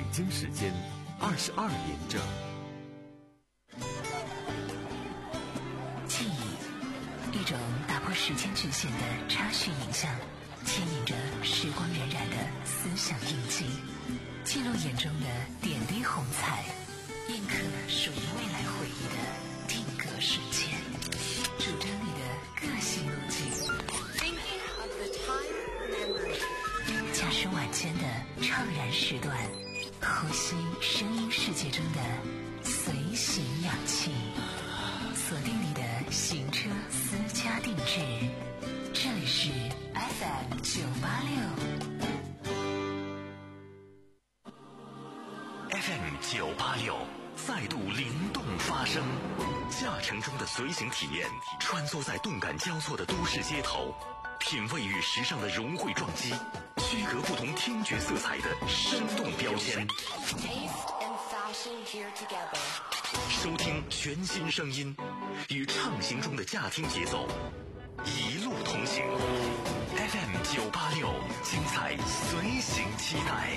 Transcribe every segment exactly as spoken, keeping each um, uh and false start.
京时间二十二点整。 记忆，一种打破时间局限的插叙影像，牵引着时光荏苒的思想印记，记录眼中的点滴红彩，印刻属于未来回忆的定格瞬间，主张你的个性路径。驾驶晚间的怅然时段，呼吸声音世界中的随行氧气，锁定你的行车私家定制。这里是 F M 九八六 F M 九八六再度灵动发声，驾乘中的随行体验，穿梭在动感交错的都市街头，品味与时尚的融汇撞击，区隔不同听觉色彩的生动标签，收听全新声音，与畅行中的驾听节奏一路同行。 F M 九八六，精彩随行期待。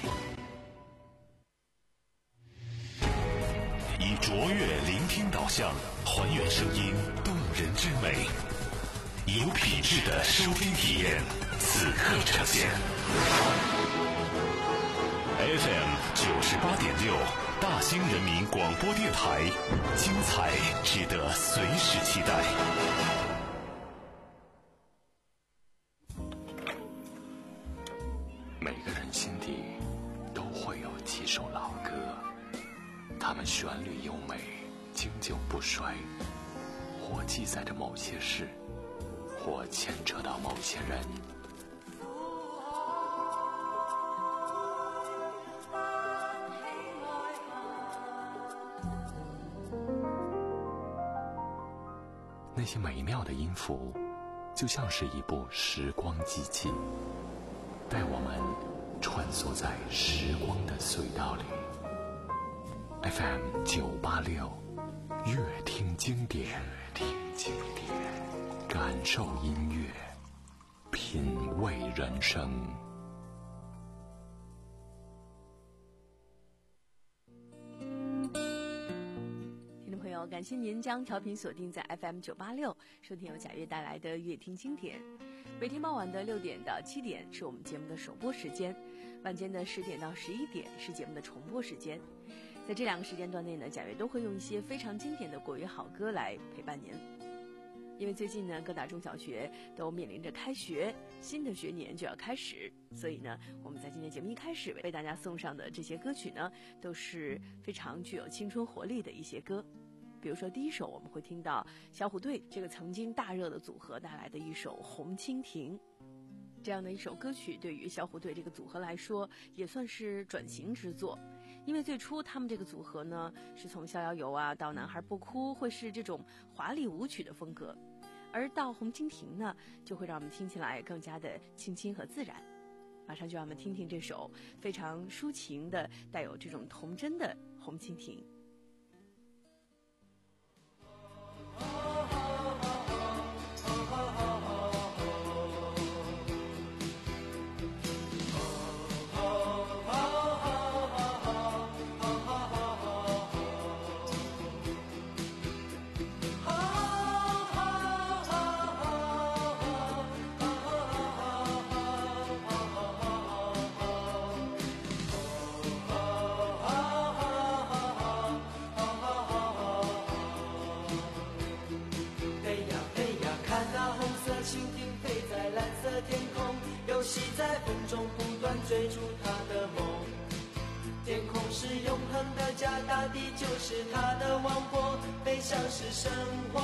以卓越聆听导向，还原声音动人之美，有品质的收听体验，此刻呈现。F M 九十八点六，大兴人民广播电台，精彩值得随时期待。每个人心底都会有几首老歌，它们旋律优美，经久不衰，或记载着某些事，或牵扯到某些人。那些美妙的音符，就像是一部时光机器，带我们穿梭在时光的隧道里。F M 九八六，乐听经典，乐听经典，感受音乐，品味人生。 感谢您将调频锁定在 F M 九八六，收听由贾悦带来的乐听经典。每天傍晚的六点到七点是我们节目的首播时间，晚间的十点到十一点是节目的重播时间。在这两个时间段内呢，贾悦都会用一些非常经典的国语好歌来陪伴您。因为最近呢，各大中小学都面临着开学，新的学年就要开始，所以呢，我们在今天节目一开始为大家送上的这些歌曲呢，都是非常具有青春活力的一些歌。比如说第一首我们会听到小虎队这个曾经大热的组合带来的一首《红蜻蜓》，这样的一首歌曲对于小虎队这个组合来说也算是转型之作。因为最初他们这个组合呢是从逍遥游啊到男孩不哭会是这种华丽舞曲的风格，而到红蜻蜓呢就会让我们听起来更加的清新和自然。马上就让我们听听这首非常抒情的带有这种童真的红蜻蜓。 游戏在风中不断追逐他的梦，天空是永恒的家，大地就是他的王国，飞翔是生活。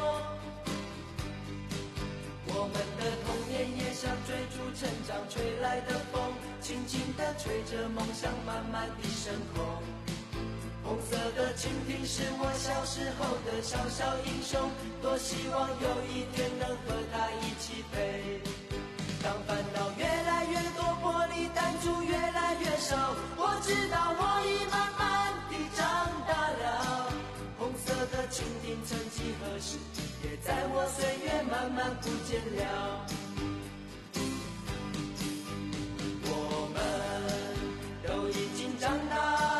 我们的童年也像追逐成长吹来的风，轻轻地吹着梦想慢慢地升空。红色的蜻蜓是我小时候的小小英雄，多希望有一天能和他一起飞。当烦恼越来越多，玻璃弹珠越来越少，我知道我已慢慢地长大了。红色的蜻蜓曾几何时也在我岁月慢慢不见了。我们都已经长大，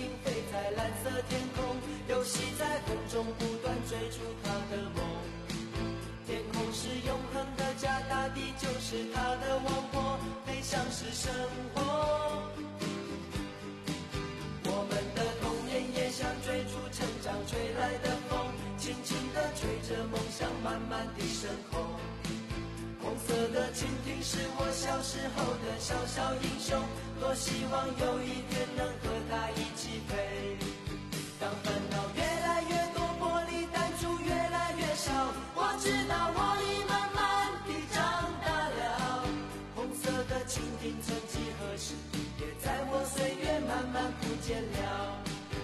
定飞在蓝色天空，游戏在空中不断追逐他的梦。天空是永恒的家，大地就是他的王国，飞翔是生活。我们的童年也像追逐成长吹来的风，轻轻地吹着梦想慢慢地升空。红色的蜻蜓是我小时候的小小英雄，多希望有一天能和它一起飞。当烦恼越来越多，玻璃弹珠越来越少，我知道我已慢慢地长大了。红色的蜻蜓曾几何时也在我岁月慢慢不见了。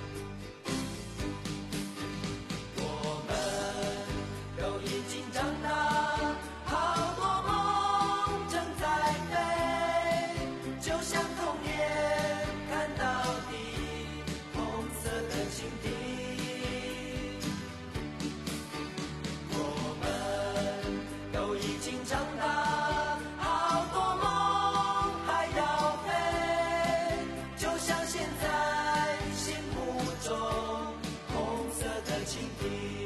我们都已经长大，好多梦正在飞，就像童年看到的红色的蜻蜓。我们都已经长大，好多梦还要飞，就像现在心目中红色的蜻蜓。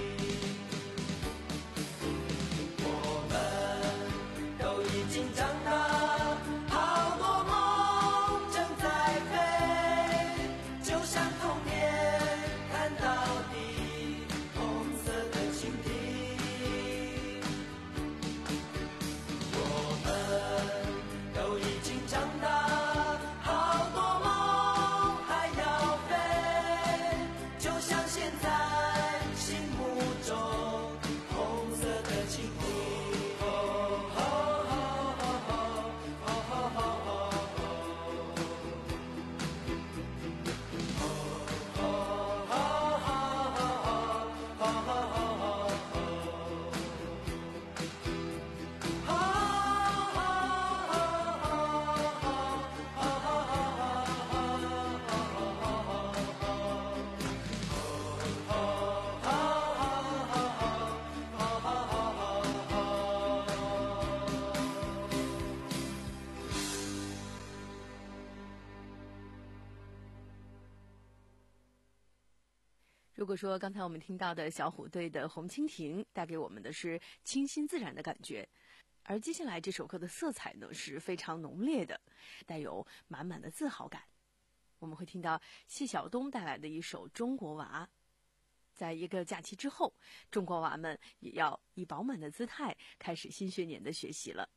如果说刚才我们听到的小虎队的《红蜻蜓》带给我们的是清新自然的感觉，而接下来这首歌的色彩呢是非常浓烈的，带有满满的自豪感。我们会听到谢晓东带来的一首《中国娃》。在一个假期之后，中国娃们也要以饱满的姿态开始新学年的学习了。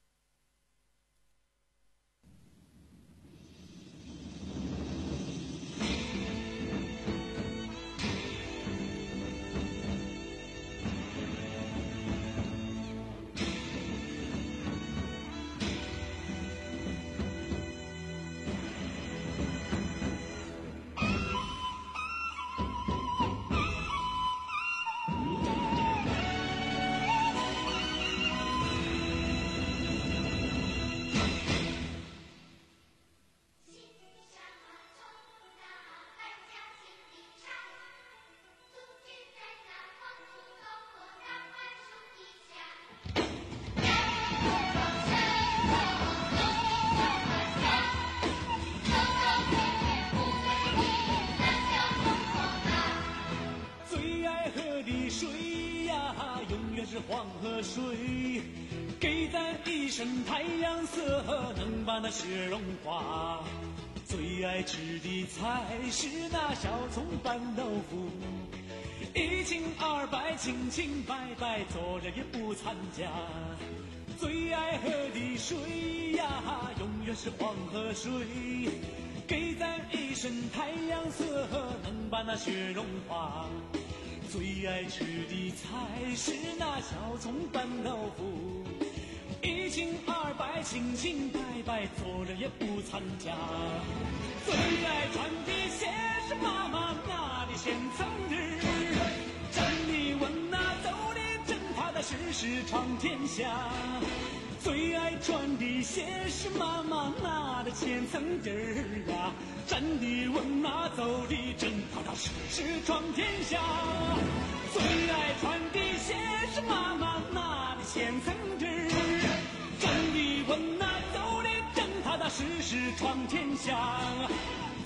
黄河水给咱一身太阳色，能把那雪融化。最爱吃的菜是那小葱拌豆腐，一清二白，清清白白，做人也不掺假。最爱喝的水呀，永远是黄河水，给咱一身太阳色，能把那雪融化。最爱吃的菜是那小葱拌豆腐，一清二白，清清白白，做人也不掺假。最爱穿的鞋是妈妈那的线层底，站立稳那走的正踏踏实实闯天下。最爱穿的鞋是妈妈那的千层底儿啊，站得稳那走的正踏踏实实闯天下。最爱穿的鞋是妈妈那的千层底儿，站得稳那走的正踏踏实实闯天下。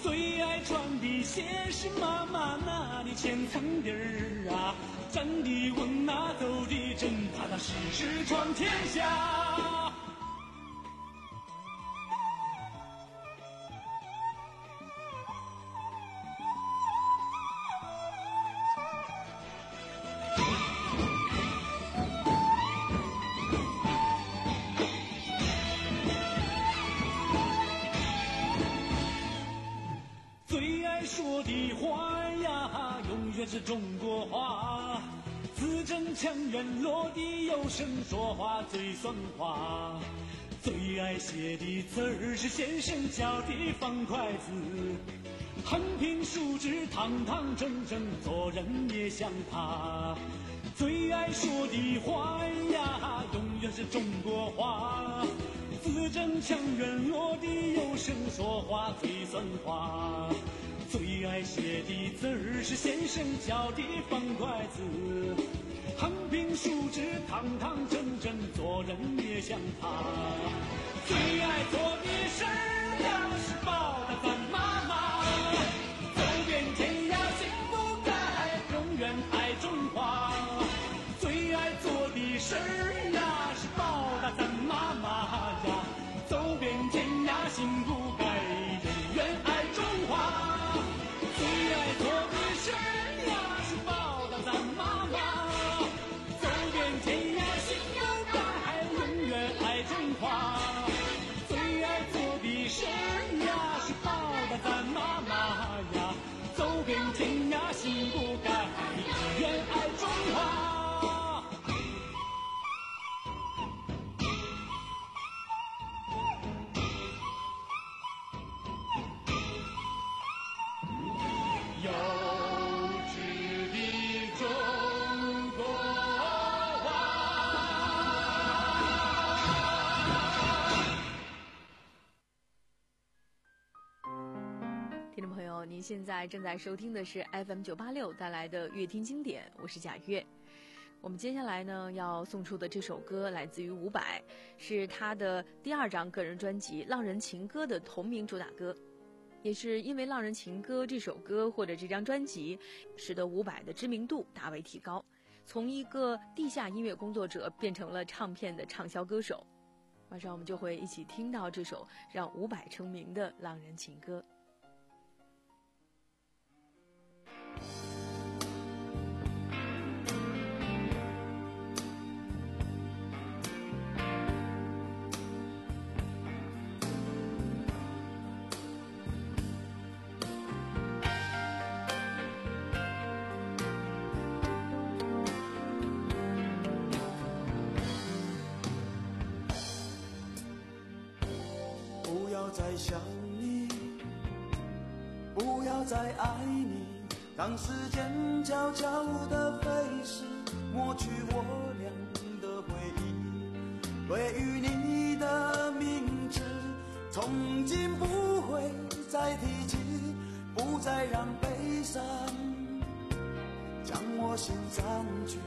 最爱穿的鞋是妈妈那里千层底儿啊，站的稳啊，走的正，踏踏实实闯天下。说的话呀，永远是中国话，字正腔圆，落地有声，说话最算话。最爱写的字儿是先生教的方块字，横平竖直，堂堂正正，做人也像他。最爱说的话呀，永远是中国话，字正腔圆，落地有声，说话最算话。最爱写的字儿是先生教的方块字，横平竖直，堂堂正正，做人也像他。最爱做的事儿呀是报答咱妈妈，走遍天涯心不改，永远爱中华。最爱做的事儿呀是报答咱妈妈呀，走遍天涯心不改，永远爱中华。最爱做的事儿呀是报答咱妈妈，走遍天涯心不改，永远爱中华。最爱做的事儿呀是报答咱妈妈呀，走遍天涯心不改，永远爱中华。 您现在正在收听的是 F M 九八六带来的乐听经典，我是贾月。我们接下来呢要送出的这首歌来自于伍佰，是他的第二张个人专辑《浪人情歌》的同名主打歌，也是因为《浪人情歌》这首歌或者这张专辑，使得伍佰的知名度大为提高，从一个地下音乐工作者变成了唱片的畅销歌手。马上我们就会一起听到这首让伍佰成名的《浪人情歌》。 不要再想你，不要再爱你，让时间悄悄地飞逝，抹去我俩的回忆。对于你的名字，从今不会再提起，不再让悲伤将我心占据，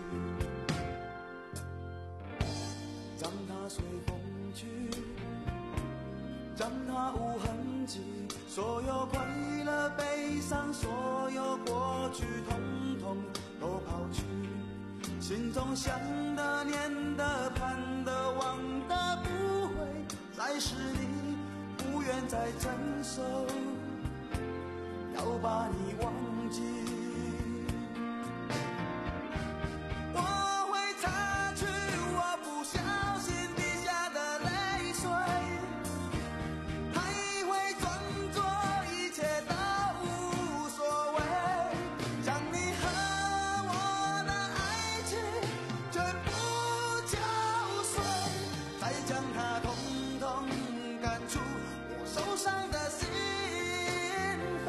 让它随风去，让它无痕迹，所有快乐悲伤，所有过去统统都抛去，心中想的念的盼的望的不会再是你，不愿再承受，要把你忘记。我会擦去我不小心滴下的泪水，还会装作一切都无所谓，将你和我的爱情全部敲碎，再将它统统赶出我受伤的心扉，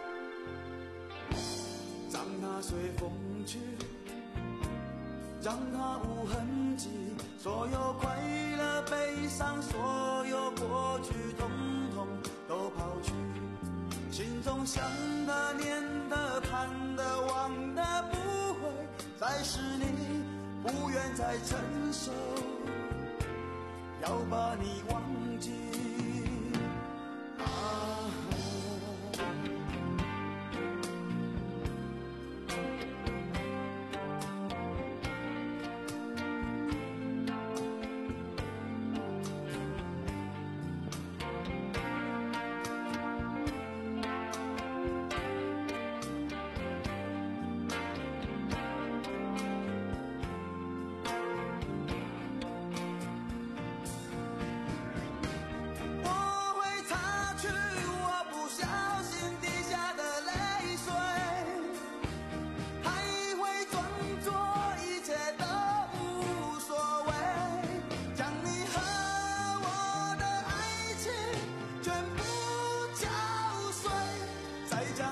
让它随风去，让它无痕迹，所有快乐悲伤，所有过去统统都抛去，心中想的念的盼的望的不会再是你，不愿再承受，要把你忘记啊。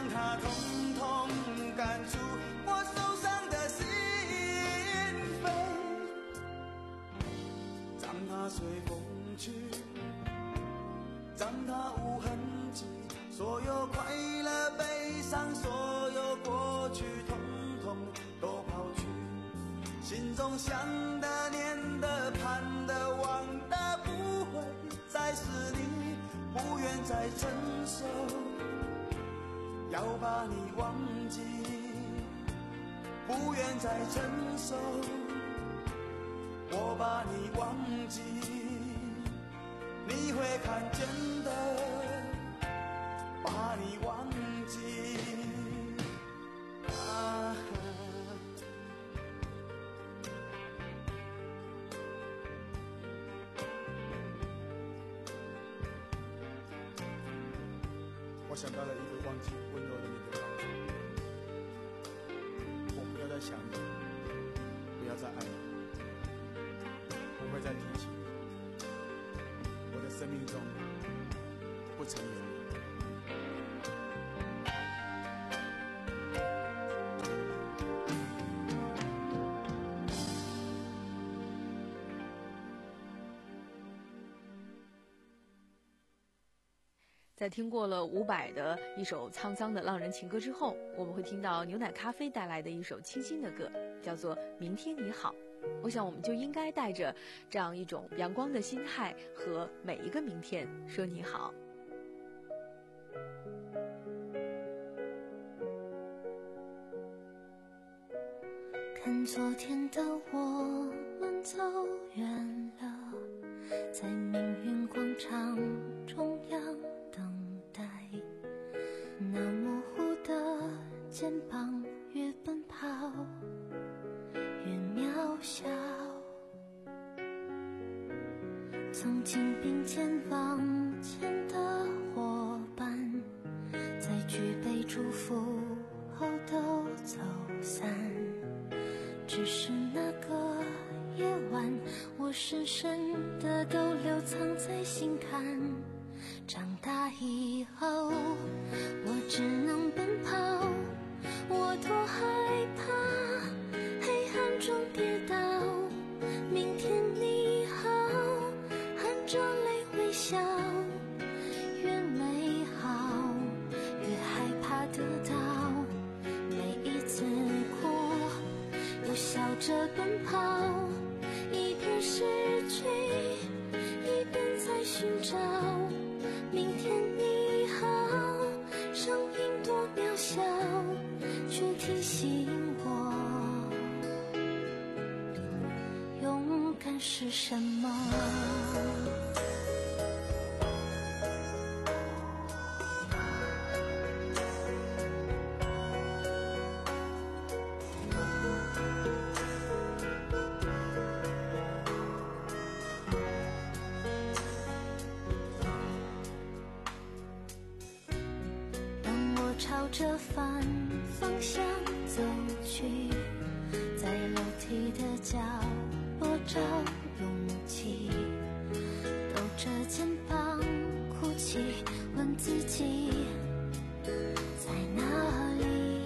它统统赶出我受伤的心扉，让它随风去，让它无痕迹，所有快乐悲伤，所有过去统统都抛去，心中想的念的盼的望的不会再是你，不愿再承受要把你忘记，不愿再承受我把你忘记，你会看见的，把你忘记啊。我想到了一个忘记温柔的你的方法，我不要再想你，不要再爱你，不会再提起你，我的生命中不曾有你。 在听过了伍佰的一首沧桑的浪人情歌之后，我们会听到牛奶咖啡带来的一首清新的歌，叫做《明天你好》。我想我们就应该带着这样一种阳光的心态和每一个明天说你好。 看昨天的我们走远了，在命运广场中央等待，那模糊的肩膀越奔跑越渺小，曾经并肩往前的伙伴，在举杯祝福后都走散，只是那个夜晚，我深深的都留藏在心坎。长大以后，我只能奔跑，我多害怕黑暗中跌倒。明天你好，含着泪微笑，越美好越害怕得到，每一次哭又笑着奔跑，一边失去一边在寻找。明天你好，声音多渺小，却提醒我勇敢是什么。朝着反方向走去，在楼梯的角落找勇气，抖着肩膀哭泣，问自己在哪里。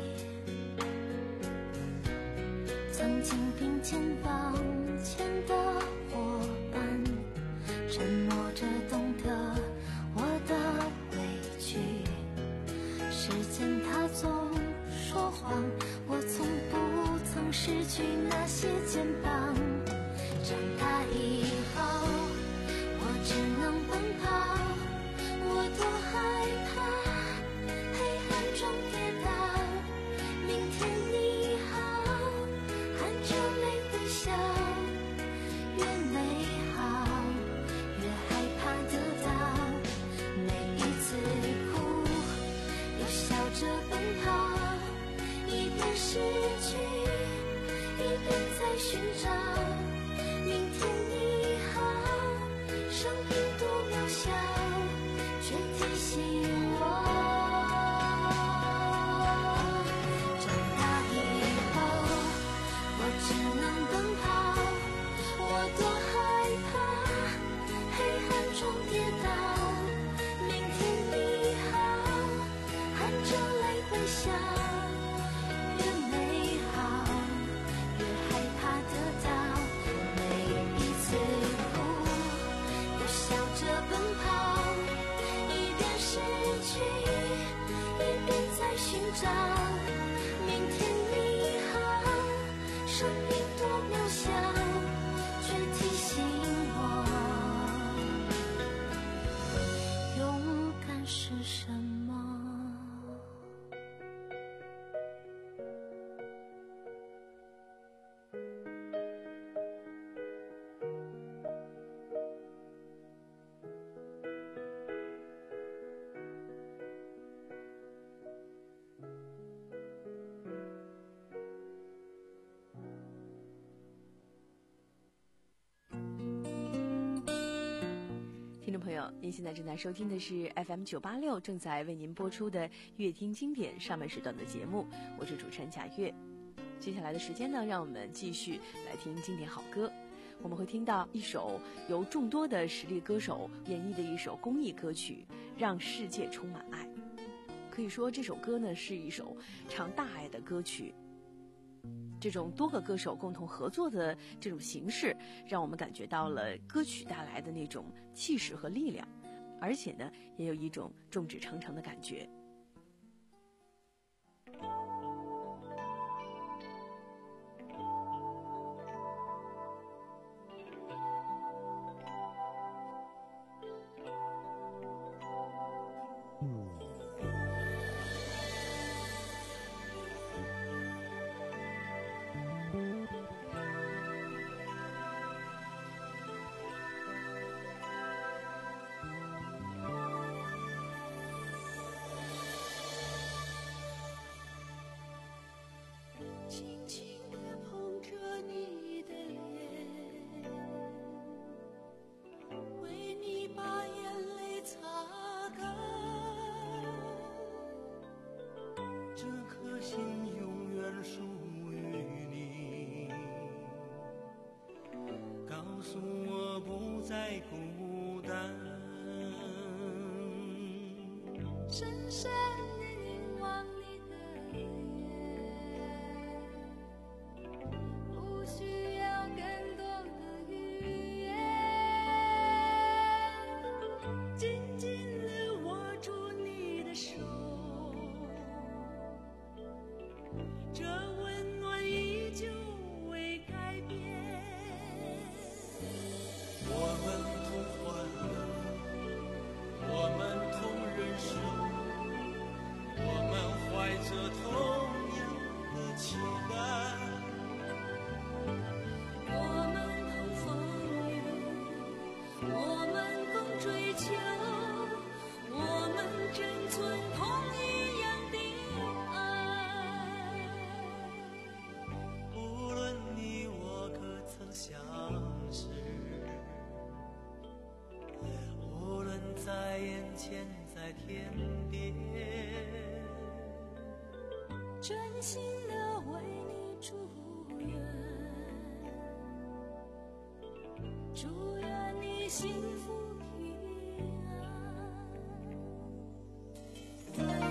曾经并肩往前的伙伴，沉默着懂得我的委屈，时间它总说谎，我从不曾失去那些肩膀。长大以后，我只能奔跑，我多害怕黑暗中跌倒。明天你好，含着泪微笑，越美好越害怕得到，每一次哭又笑着奔跑，一边失去一边在寻找。明天你好，声音多渺小，却提醒我长大以后，我只能奔跑，我多害怕黑暗中跌倒。明天你好，含着泪微想，越美好越害怕得到，每一次路都笑着奔跑，一边失去一边在寻找，明天你好，生命多渺小，却提醒我勇敢是什么。 听众朋友，您现在正在收听的是 F M 九八六正在为您播出的乐听经典上半时段的节目，我是主持人贾月。接下来的时间呢，让我们继续来听经典好歌。我们会听到一首由众多的实力歌手演绎的一首公益歌曲《让世界充满爱》。可以说这首歌呢是一首唱大爱的歌曲。这种多个歌手共同合作的这种形式，让我们感觉到了歌曲带来的那种气势和力量，而且呢，也有一种众志成城的感觉。 轻轻地碰着你的脸，为你把眼泪擦干，这颗心永远属于你，告诉我不再孤单，深深地凝望你的在眼前，在天边，真心的为你祝愿，祝愿你幸福平安。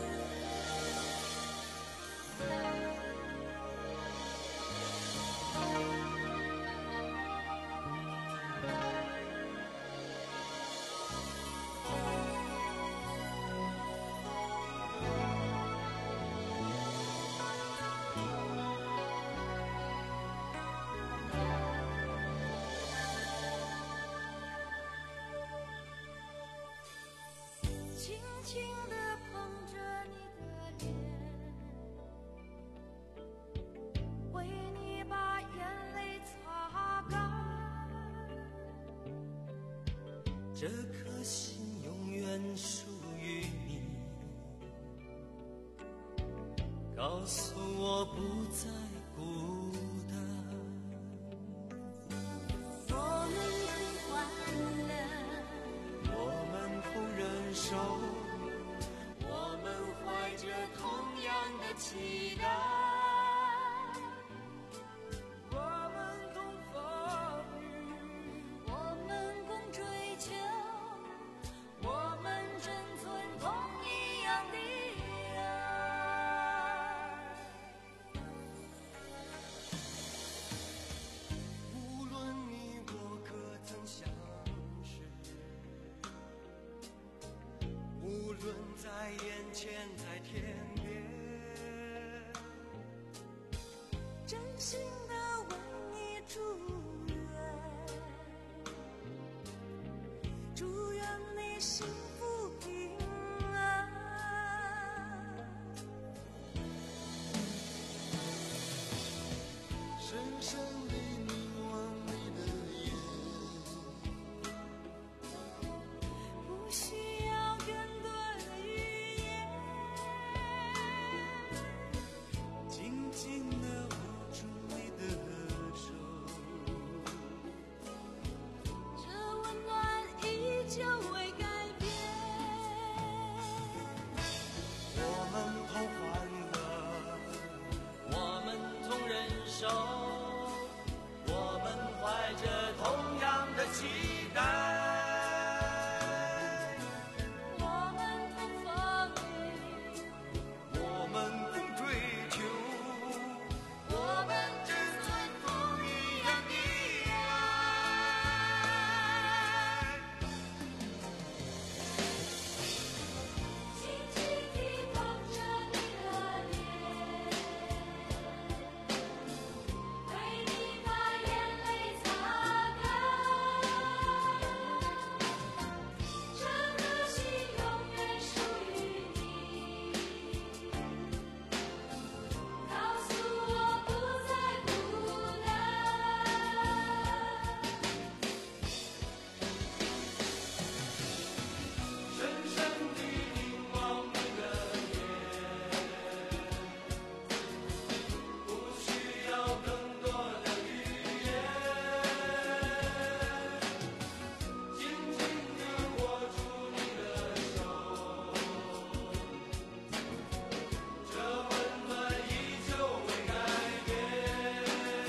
轻轻地碰着你的脸，为你把眼泪擦干，这颗心永远属于你，告诉我不再孤单。我们同欢乐，我们同忍受，我们怀着同样的期待，我们共风雨，我们共追求，我们珍存同一样的爱。 在眼前，在天边， 真心的为你祝愿，祝愿你幸福平安。 深深地凝望你的眼， 不需要更多的语言， 紧紧地握住你的手， 这温暖依旧未改变。 我们同欢乐，我们同忍受，我们怀着同样的期待， 我们同风雨， 我们共追求，我们只尊重一样的爱。 轻轻地碰着你的脸，为你把眼泪擦干，这颗心永远属于你，告诉我不再孤单。 深深地凝望你的眼，不需要更多的语言，紧紧地握住你的手，这温暖依旧未改变。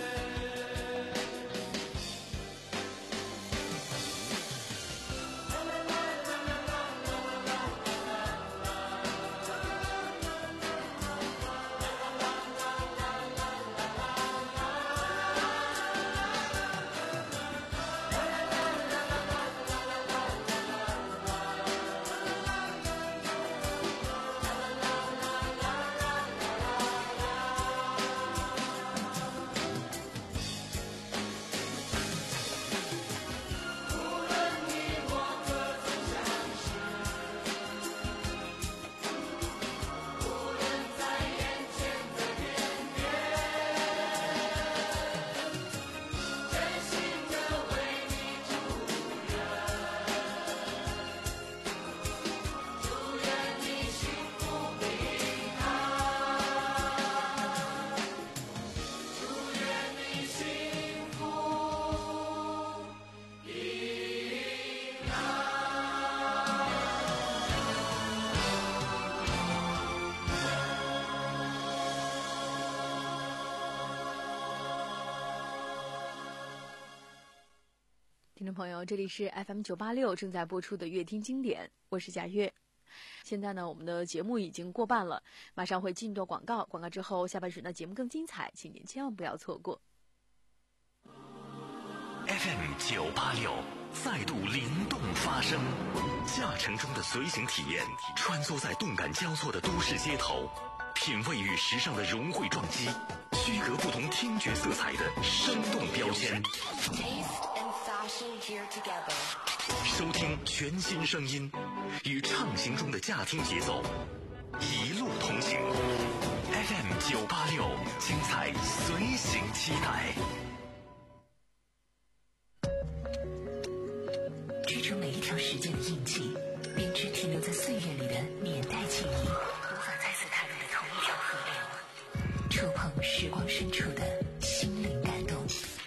听众朋友，这里是 F M 九八六正在播出的乐听经典，我是贾月。现在呢，我们的节目已经过半了，马上会进入广告，广告之后下半时呢节目更精彩，请您千万不要错过。 F M 九八六再度灵动发声，驾乘中的随行体验，穿梭在动感交错的都市街头，品味与时尚的融汇撞击，区隔不同听觉色彩的生动标签。收听全新声音，与畅行中的驾听节奏，一路同行。F M 九八六，精彩随行期待。 织出每一条时间的印记，编织停留在岁月里的年代记忆，无法再次踏入的同一条河流，触碰时光深处的心灵感动。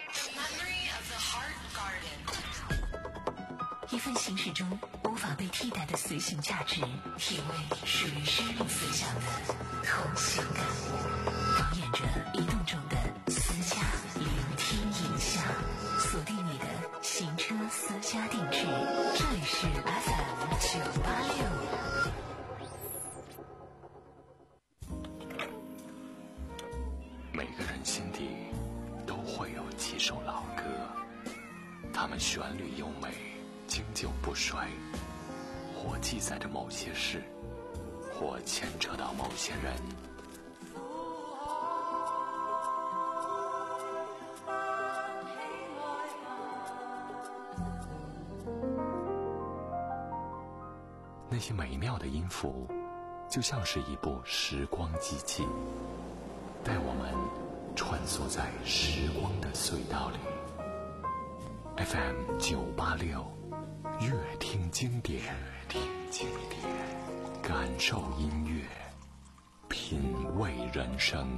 一份行驶中无法被替代的随行价值，体味属于生命思想的同行感，导演着移动中的私家聆听影像，锁定你的行车私家定制，这里是 F M 九八六。 每个人心底都会有几首老歌，它们旋律优美，经久不衰，或记载着某些事， 或牵扯到某些人。那些美妙的音符，就像是一部时光机器，带我们穿梭在时光的隧道里。F M 九八六，乐听经典，乐听经典，感受音乐，品味人生。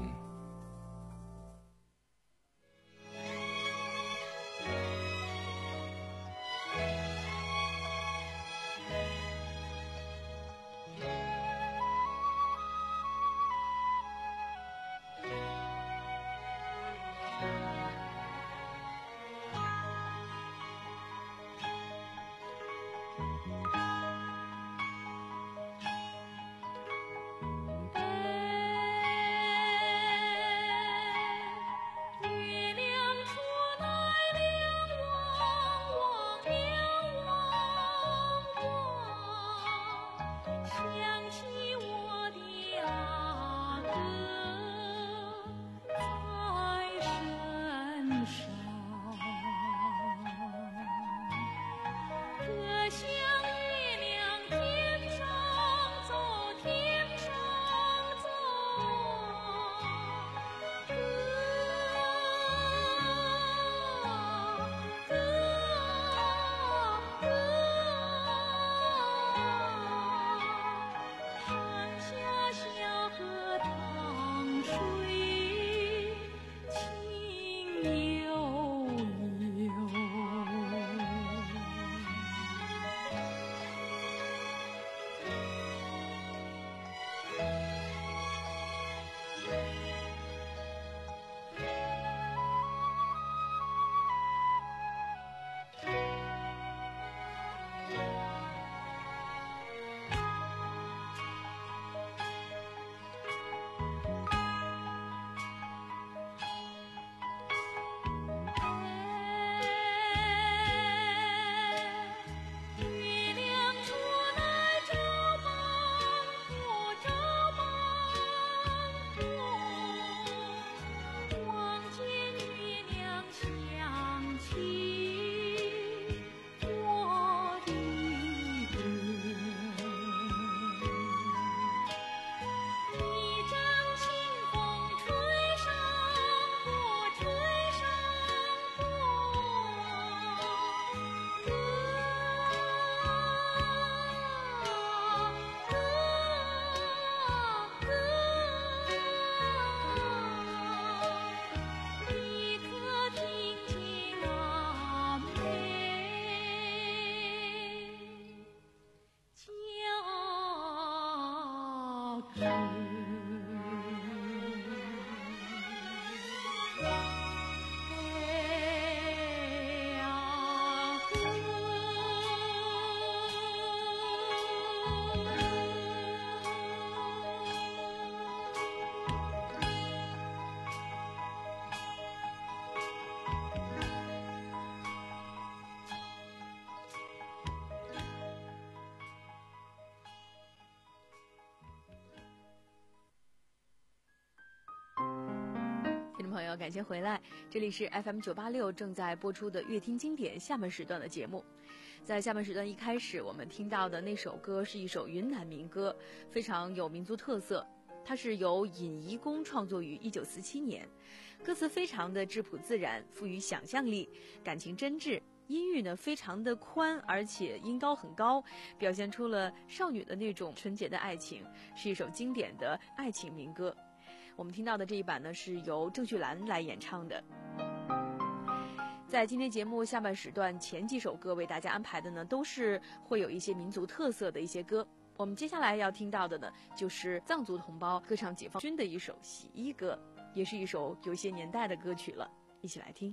朋友，感谢回来，这里是 F M 九八六正在播出的乐听经典下半时段的节目。在下半时段一开始，我们听到的那首歌是一首云南民歌，非常有民族特色。它是由尹怡公创作于一九四七年，歌词非常的质朴自然，富于想象力，感情真挚，音域呢非常的宽，而且音高很高，表现出了少女的那种纯洁的爱情，是一首经典的爱情民歌。我们听到的这一版呢，是由郑绪岚来演唱的。在今天节目下半时段，前几首歌为大家安排的呢，都是会有一些民族特色的一些歌。我们接下来要听到的呢，就是藏族同胞歌唱解放军的一首洗衣歌，也是一首有些年代的歌曲了，一起来听。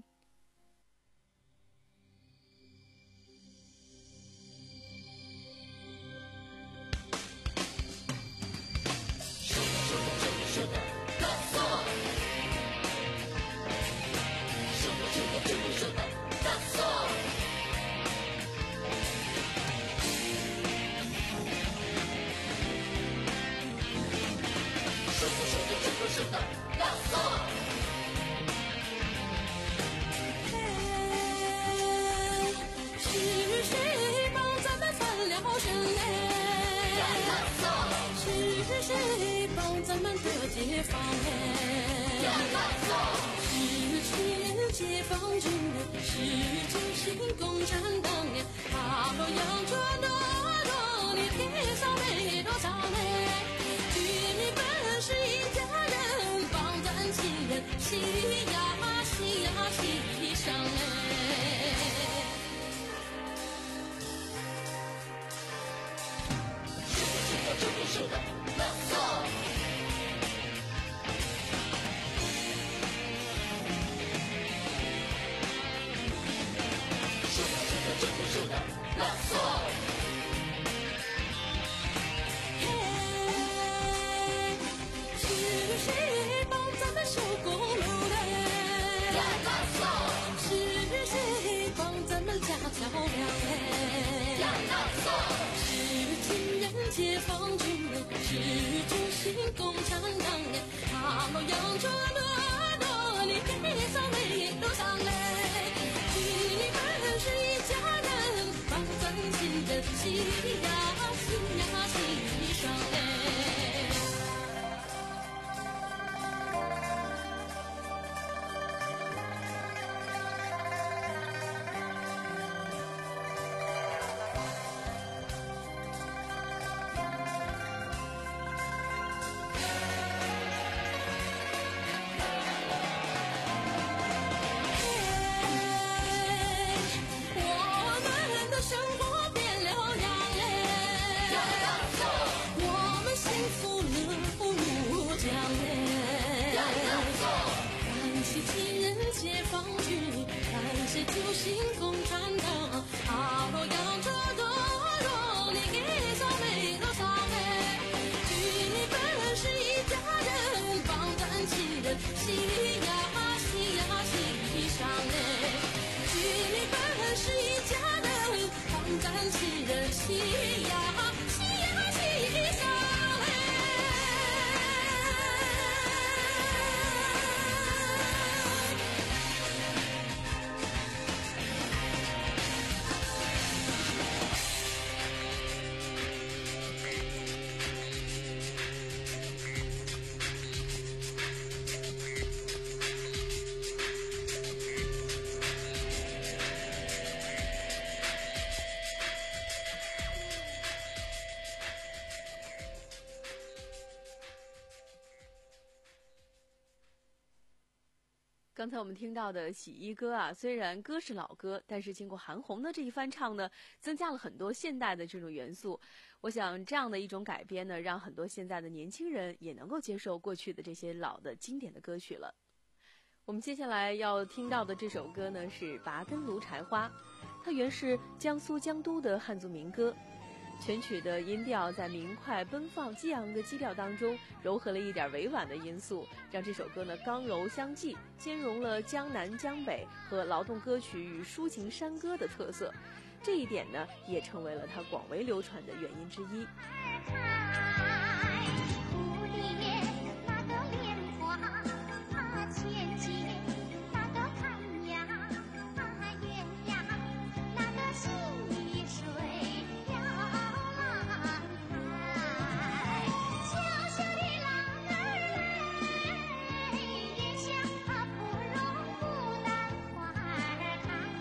不是的拉索。 是谁帮咱们翻了身嘞？是谁帮咱们得解放嘞？是亲人解放军，是中心共产党呀！他们扬着那个你披上没多少嘞？军民本是一家人，帮咱亲人洗呀洗呀洗上嘞。 是不是的拉索？是不是的，是不是的拉索？ 嘿，是谁帮咱们修公路嘞？ 拉索。 是谁帮咱们架桥梁嘞？ 拉索。 是亲人解放军，是中心共产党呀！他们扬着那个你披上没路上嘞，军民本是一家人，帮咱亲人洗呀洗呀洗上嘞。 刚才我们听到的《洗衣歌》啊，虽然歌是老歌，但是经过韩红的这一翻唱呢，增加了很多现代的这种元素。我想这样的一种改编呢，让很多现在的年轻人也能够接受过去的这些老的经典的歌曲了。我们接下来要听到的这首歌呢是《拔根炉柴花》，它原是江苏江都的汉族民歌。全曲的音调在明快奔放激昂的基调当中糅合了一点委婉的因素，让这首歌呢刚柔相济，兼容了江南江北和劳动歌曲与抒情山歌的特色。这一点呢也成为了它广为流传的原因之一。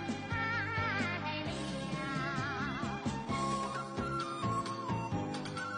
花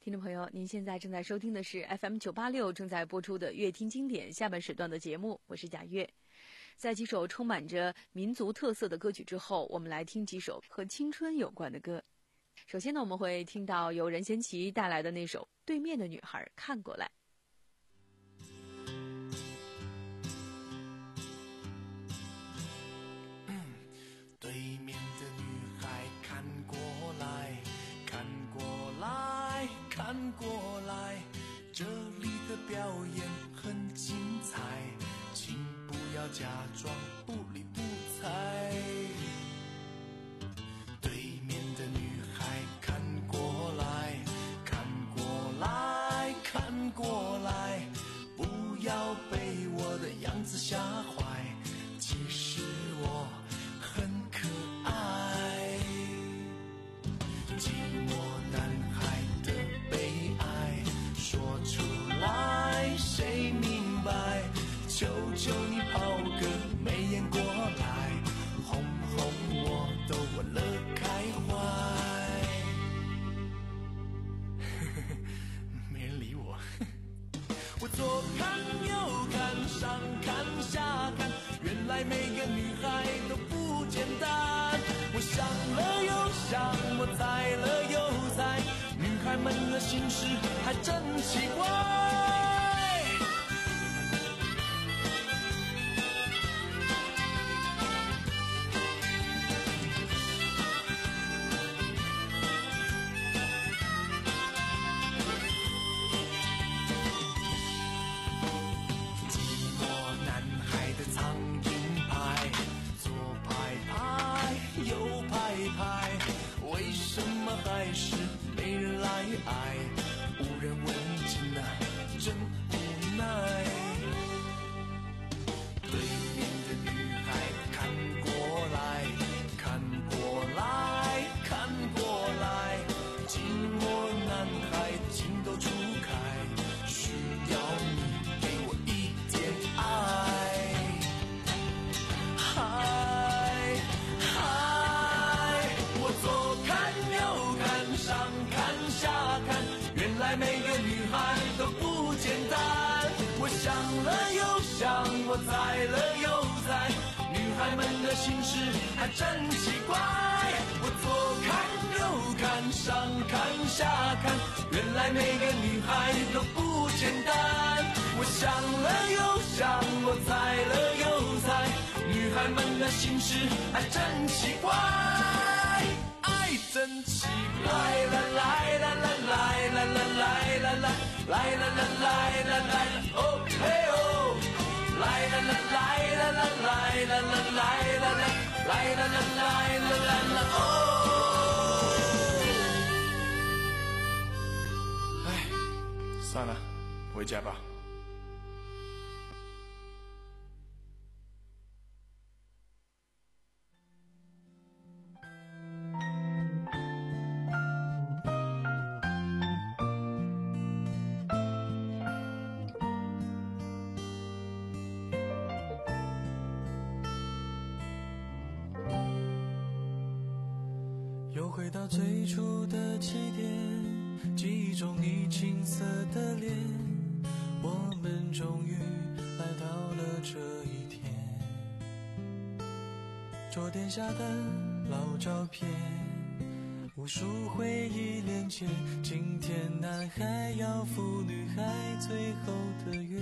听众朋友，您现在正在收听的是 F M 九八六正在播出的乐听经典下半时段的节目，我是贾月。在几首充满着民族特色的歌曲之后，我们来听几首和青春有关的歌。首先呢，我们会听到由任贤齐带来的那首《对面的女孩看过来》。 对面的女孩看过来，看过来，看过来，这里的表演很精彩，请不要假装不理不睬。对面的女孩看过来，看过来，看过来，不要被我的样子吓坏，其实我很可爱。寂寞男孩的悲哀说出来谁明白，求求你抛个媚眼过来，哄哄我都玩乐开怀。没人理我。我左看右看上看下看，原来每个女孩都不简单。我想了又想，我猜了又猜，女孩们的心事还真奇怪。还是没人来爱，无人问津啊，真无奈。对面的女孩看过来，看过来，看过来，寂寞男孩情窦初开，需要你给我一点爱。嗨嗨，我左看右看上看下看，原来每个女孩都不简单。我想了又想，我猜了又猜，女孩们的心事还真奇怪。我左看右看上看下看，原来每个女孩都不简单。我想了又想，我猜了又猜，女孩们的心事还真奇怪。爱真奇怪，啦啦啦啦啦啦啦啦啦啦啦啦啦啦啦，哦嘿哦，啦啦啦啦啦啦啦啦啦啦啦啦，啦啦啦啦啦啦啦哦。哎，算了，回家吧。 又回到最初的起点，记忆中你青涩的脸，我们终于来到了这一天。桌垫下的老照片，无数回忆连接，今天男孩要赴女孩最后的约。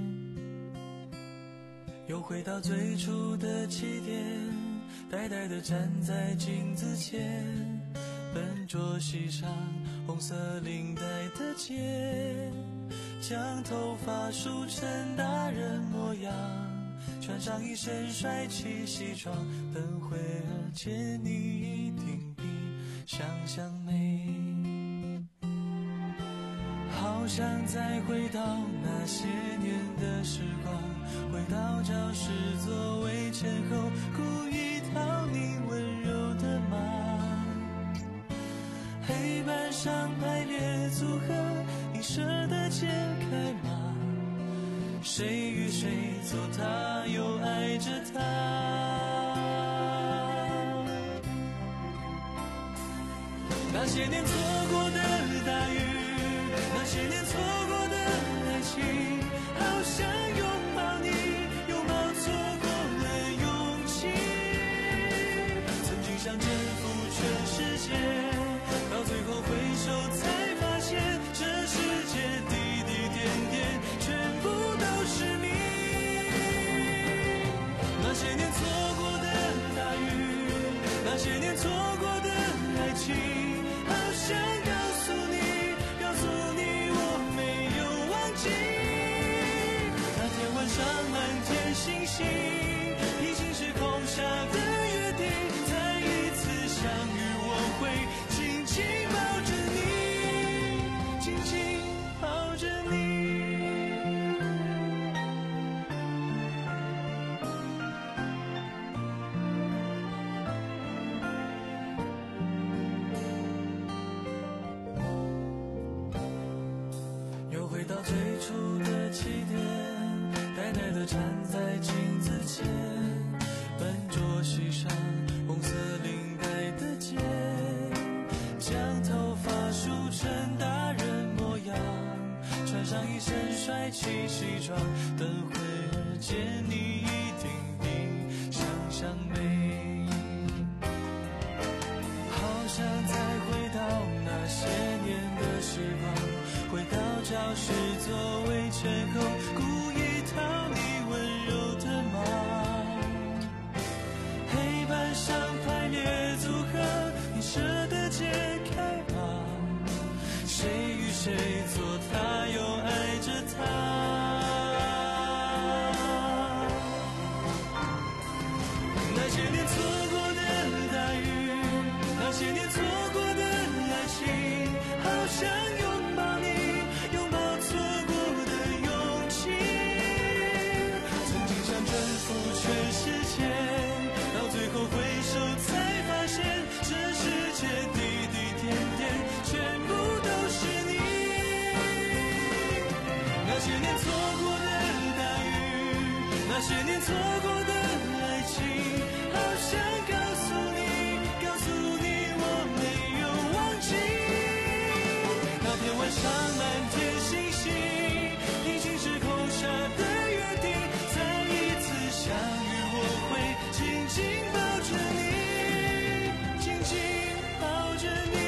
又回到最初的起点，呆呆地站在镜子前，笨拙系上红色领带的结，将头发梳成大人模样，穿上一身帅气西装，等会儿见你一定比想象美。好想再回到那些年的时光，回到教室座位前后，故意讨你温柔的骂。黑板上排列组合，你舍得解开吗？谁与谁走他又爱着他。那些年错过的大雨， 那些年错过的爱情，好想拥抱你，拥抱错过的勇气。曾经想征服全世界，到最后回首才发现，这世界滴滴点点全部都是你。那些年错过的大雨，那些年错过的爱情，好想告诉你，告诉你我没有忘记。那天晚上满天星星，平行时空下的约定，再一次相遇我会紧紧抱着你，紧紧抱着你。又回到最初的起点，呆呆地站在镜子前，笨拙系上红色领带的结，将头发梳成大人模样，穿上一身帅气西装，等会儿见你一定比想象美。好想再回到那些年的时光，回到教室座位前后，故意讨你温柔的骂。黑板上排列组合，你舍得解开吗？谁与谁做他，又爱着他。那些年错过的大雨，那些年错过的爱情，好想拥抱你，拥抱错过的勇气。曾经想征服全世界，到最后回首才发现，这世界滴滴点点全部都是你。那些年错过的大雨，那些年错过的爱情，好想告诉你，告诉你我没有忘记。那天晚上满天星星，平行时空下的约定，再一次相遇我会紧紧抱着你，紧紧抱着你。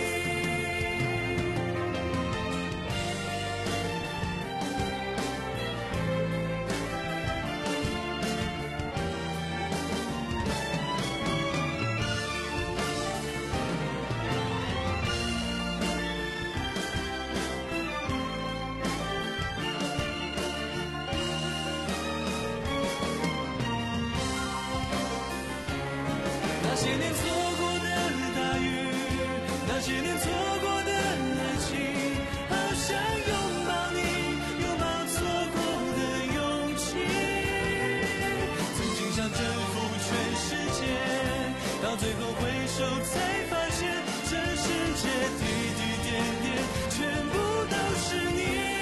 那些年错过的大雨，那些年错过的爱情，好想拥抱你，拥抱错过的勇气。曾经想征服全世界，到最后回首才发现，这世界滴滴点点全部都是你。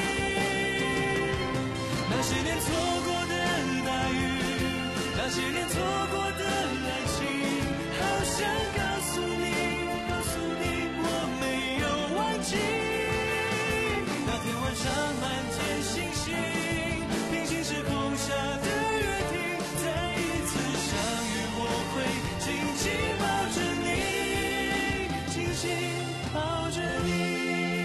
那些年错过的大雨，那些年错过的爱情，好想告诉你，告诉你我没有忘记。那天晚上满天星星，平行时空下的约定，再一次相遇我会紧紧抱着你，紧紧抱着你。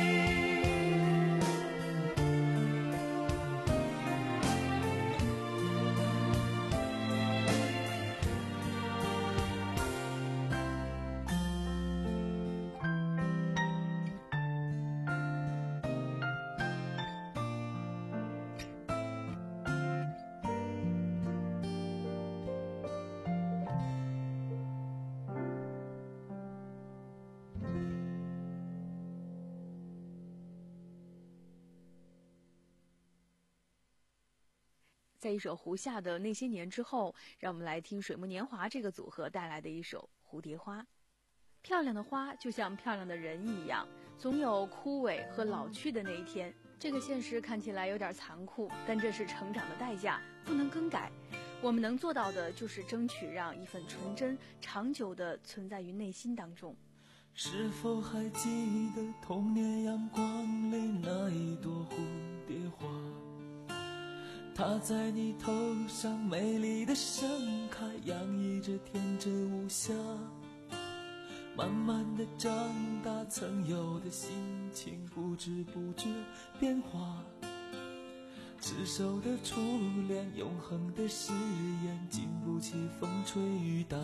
在一首胡夏的那些年之后，让我们来听水木年华这个组合带来的一首《蝴蝶花》。漂亮的花就像漂亮的人一样，总有枯萎和老去的那一天。这个现实看起来有点残酷，但这是成长的代价，不能更改。我们能做到的就是争取让一份纯真长久地存在于内心当中。 是否还记得童年阳光里那一朵蝴蝶花？它在你头上美丽的盛开，洋溢着天真无瑕。慢慢的长大，曾有的心情不知不觉变化。执手的初恋，永恒的誓言，经不起风吹雨打。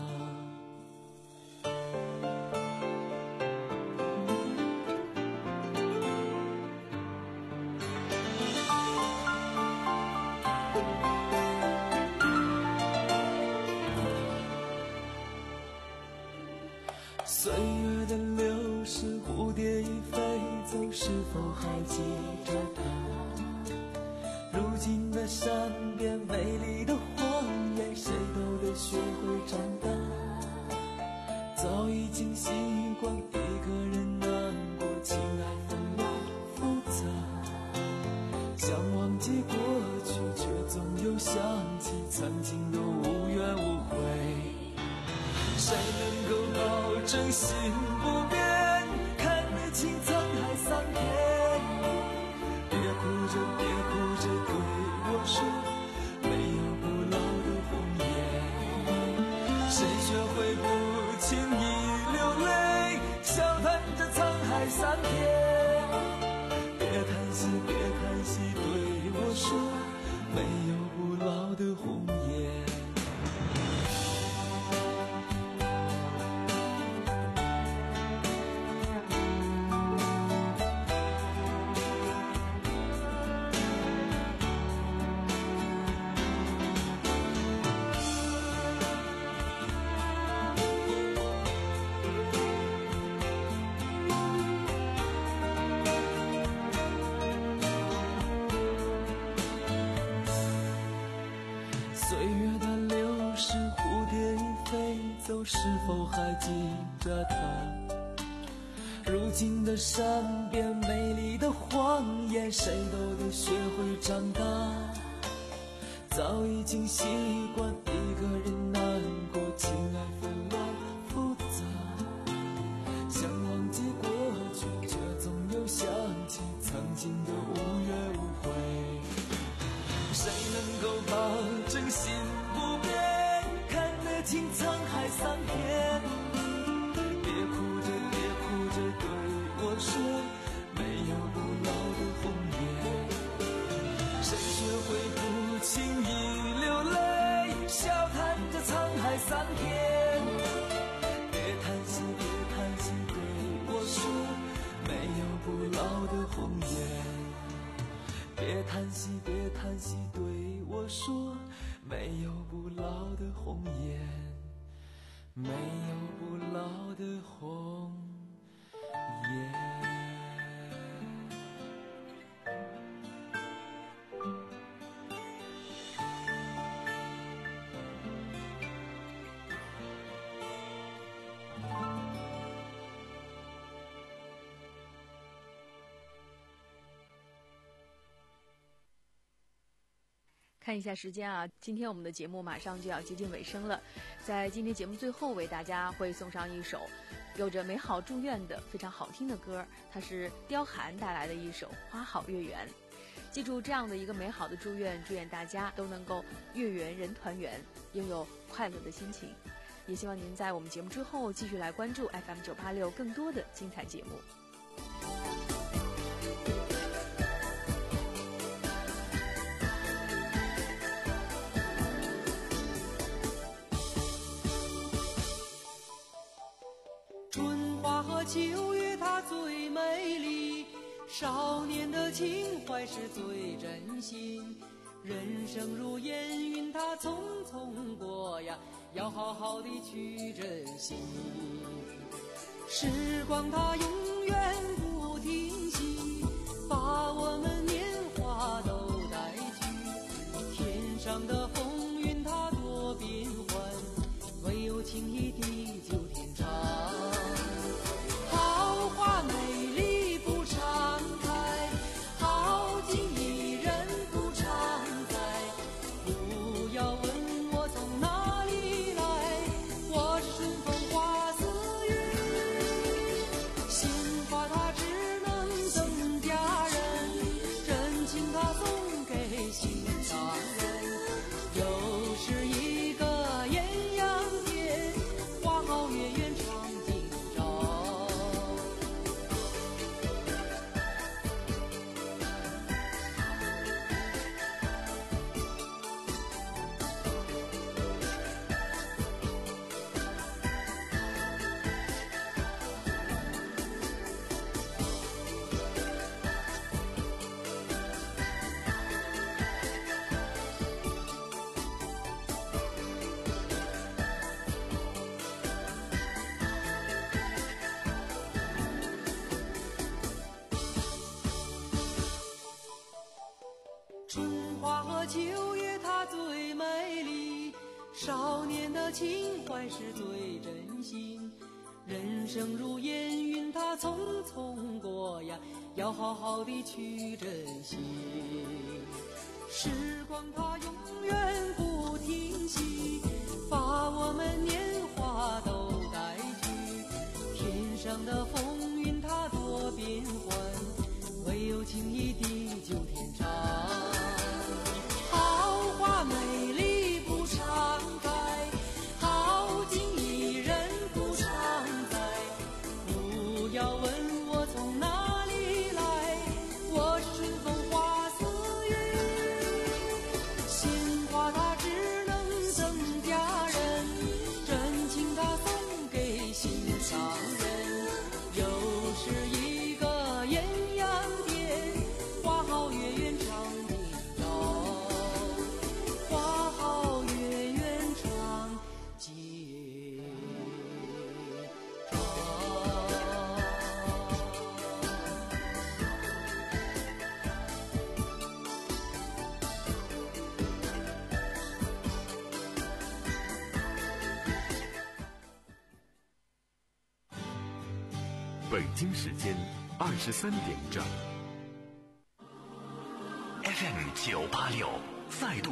岁月的流逝，蝴蝶已飞走，是否还记着它？如今的山边美丽的荒野，谁都得学会长大。早已经习惯一个人难过，情爱纷乱复杂。想忘记过去，却总有想起曾经的无怨无悔。谁能够保证心不变，看得清沧海桑田？别哭着别哭着对我说，没有不老的红颜。谁学会不轻易流泪，笑谈着沧海桑田？别叹息别叹息对我说，没有不老的红颜。岁月的流逝，蝴蝶已飞走，是否还记着它？如今的山边美丽的荒野，谁都得学会长大。早已经习惯一个人难过，情爱纷乱复杂。想忘记过去，却总有想起曾经的无怨无悔。谁能够保证心不变，看得清沧海桑田？别哭着别哭着对我说，没有不老的红颜。谁学会不轻易流泪，笑谈着沧海桑田？别叹息别叹息对我说，没有不老的红颜。别叹息别叹息对我说，没有不老的红颜，没有不老的红颜。 看一下时间啊，今天我们的节目马上就要接近尾声了。在今天节目最后，为大家会送上一首有着美好祝愿的非常好听的歌，它是刁寒带来的一首《花好月圆》。记住这样的一个美好的祝愿，祝愿大家都能够月圆人团圆，拥有快乐的心情。也希望您在我们节目之后继续来关注 F M 九八六更多的精彩节目。 秋月它最美丽，少年的情怀是最真心。人生如烟云，它匆匆过呀，要好好的去珍惜。时光它永远不停息，把我们年华都带去。天上的风云它多变幻，唯有情谊地久天长。好花美丽不常开，好景宜人不常在。不要问我从哪里来，我是顺风花似云。 秋月它最美丽，少年的情怀是最真心。人生如烟云，它匆匆过呀，要好好的去珍惜。时光它永远不停息，把我们年华都带去。天上的风云它多变幻，唯有情谊地久天长。好花美丽不常开，好景宜人不常在。不要问我从哪里来，我是顺风花似云。鲜花它只能增加人，真情它送给心上人。又是一个艳阳天，花好月圆长地老，花好月圆长街长。 北京时间二十三点整。 F M 九八六再度